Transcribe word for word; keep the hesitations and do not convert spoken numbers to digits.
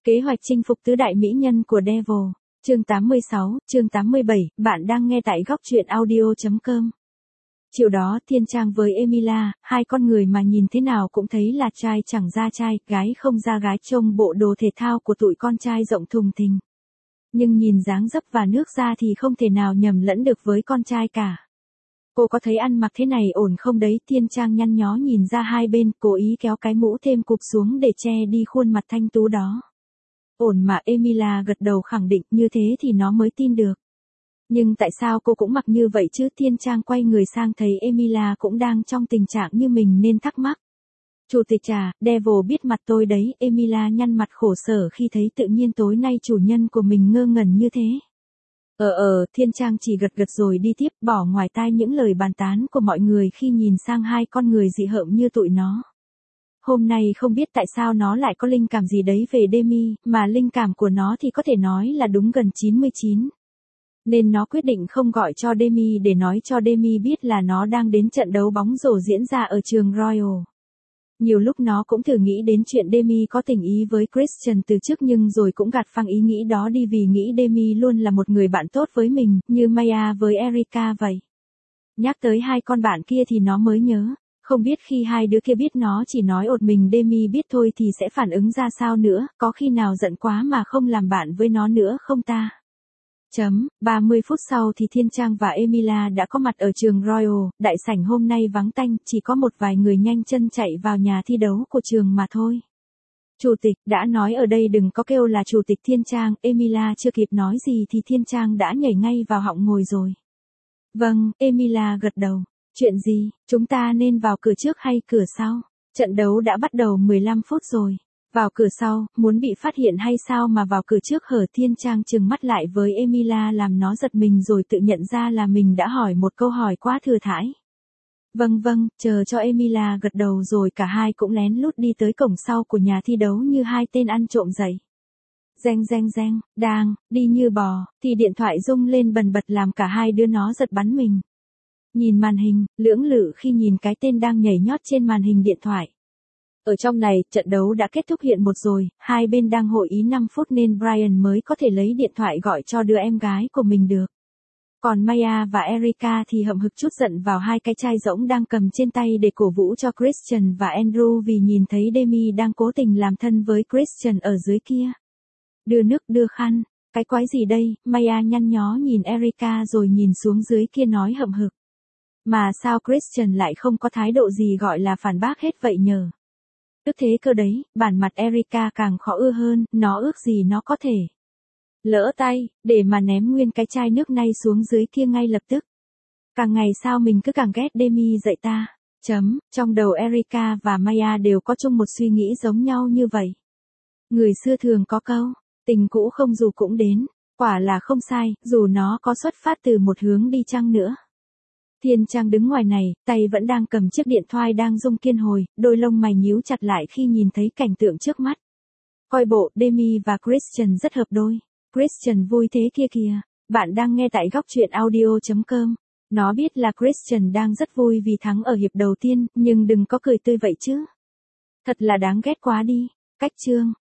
Kế hoạch chinh phục tứ đại mỹ nhân của Devil. Chương tám mươi sáu, chương tám mươi bảy, bạn đang nghe tại góc truyện audio chấm com. Chiều đó Thiên Trang với Emilia, hai con người mà nhìn thế nào cũng thấy là trai chẳng ra trai, gái không ra gái, trông bộ đồ thể thao của tụi con trai rộng thùng thình. Nhưng nhìn dáng dấp và nước da thì không thể nào nhầm lẫn được với con trai cả. Cô có thấy ăn mặc thế này ổn không đấy? Thiên Trang nhăn nhó nhìn ra hai bên, cố ý kéo cái mũ thêm cụp xuống để che đi khuôn mặt thanh tú đó. Ổn mà. Emilia gật đầu khẳng định, như thế thì nó mới tin được. Nhưng tại sao cô cũng mặc như vậy chứ? Thiên Trang quay người sang thấy Emilia cũng đang trong tình trạng như mình nên thắc mắc. Chủ tịch trà, Devil biết mặt tôi đấy. Emilia nhăn mặt khổ sở khi thấy tự nhiên tối nay chủ nhân của mình ngơ ngẩn như thế. Ờ ờ, Thiên Trang chỉ gật gật rồi đi tiếp, bỏ ngoài tai những lời bàn tán của mọi người khi nhìn sang hai con người dị hợm như tụi nó. Hôm nay không biết tại sao nó lại có linh cảm gì đấy về Demi, mà linh cảm của nó thì có thể nói là đúng gần chín mươi chín. Nên nó quyết định không gọi cho Demi để nói cho Demi biết là nó đang đến trận đấu bóng rổ diễn ra ở trường Royal. Nhiều lúc nó cũng thử nghĩ đến chuyện Demi có tình ý với Christian từ trước nhưng rồi cũng gạt phăng ý nghĩ đó đi vì nghĩ Demi luôn là một người bạn tốt với mình, như Maya với Erica vậy. Nhắc tới hai con bạn kia thì nó mới nhớ. Không biết khi hai đứa kia biết nó chỉ nói ột mình Demi biết thôi thì sẽ phản ứng ra sao nữa, có khi nào giận quá mà không làm bạn với nó nữa không ta? Chấm, ba mươi phút sau thì Thiên Trang và Emilia đã có mặt ở trường Royal, đại sảnh hôm nay vắng tanh, chỉ có một vài người nhanh chân chạy vào nhà thi đấu của trường mà thôi. Chủ tịch, đã nói ở đây đừng có kêu là chủ tịch Thiên Trang, Emilia chưa kịp nói gì thì Thiên Trang đã nhảy ngay vào họng ngồi rồi. Vâng, Emilia gật đầu. Chuyện gì, chúng ta nên vào cửa trước hay cửa sau? Trận đấu đã bắt đầu mười lăm phút rồi. Vào cửa sau, muốn bị phát hiện hay sao mà vào cửa trước hở? Thiên Trang trừng mắt lại với Emilia làm nó giật mình rồi tự nhận ra là mình đã hỏi một câu hỏi quá thừa thãi. Vâng vâng, chờ cho Emilia gật đầu rồi cả hai cũng lén lút đi tới cổng sau của nhà thi đấu như hai tên ăn trộm dậy. Reng reng reng, đang, đi như bò, thì điện thoại rung lên bần bật làm cả hai đứa nó giật bắn mình. Nhìn màn hình, lưỡng lự khi nhìn cái tên đang nhảy nhót trên màn hình điện thoại. Ở trong này, trận đấu đã kết thúc hiện một rồi, hai bên đang hội ý năm phút nên Brian mới có thể lấy điện thoại gọi cho đứa em gái của mình được. Còn Maya và Erica thì hậm hực trút giận vào hai cái chai rỗng đang cầm trên tay để cổ vũ cho Christian và Andrew vì nhìn thấy Demi đang cố tình làm thân với Christian ở dưới kia. Đưa nước đưa khăn, cái quái gì đây? Maya nhăn nhó nhìn Erica rồi nhìn xuống dưới kia nói hậm hực. Mà sao Christian lại không có thái độ gì gọi là phản bác hết vậy nhờ? Ước thế cơ đấy, bản mặt Erica càng khó ưa hơn, nó ước gì nó có thể lỡ tay, để mà ném nguyên cái chai nước này xuống dưới kia ngay lập tức. Càng ngày sao mình cứ càng ghét Demi dậy ta? Chấm, trong đầu Erica và Maya đều có chung một suy nghĩ giống nhau như vậy. Người xưa thường có câu, tình cũ không dù cũng đến, quả là không sai, dù nó có xuất phát từ một hướng đi chăng nữa. Thiên Trang đứng ngoài này, tay vẫn đang cầm chiếc điện thoại đang rung kiên hồi, đôi lông mày nhíu chặt lại khi nhìn thấy cảnh tượng trước mắt. Coi bộ, Demi và Christian rất hợp đôi. Christian vui thế kia kìa. Bạn đang nghe tại góc truyện audio chấm com. Nó biết là Christian đang rất vui vì thắng ở hiệp đầu tiên, nhưng đừng có cười tươi vậy chứ. Thật là đáng ghét quá đi. Cách chương.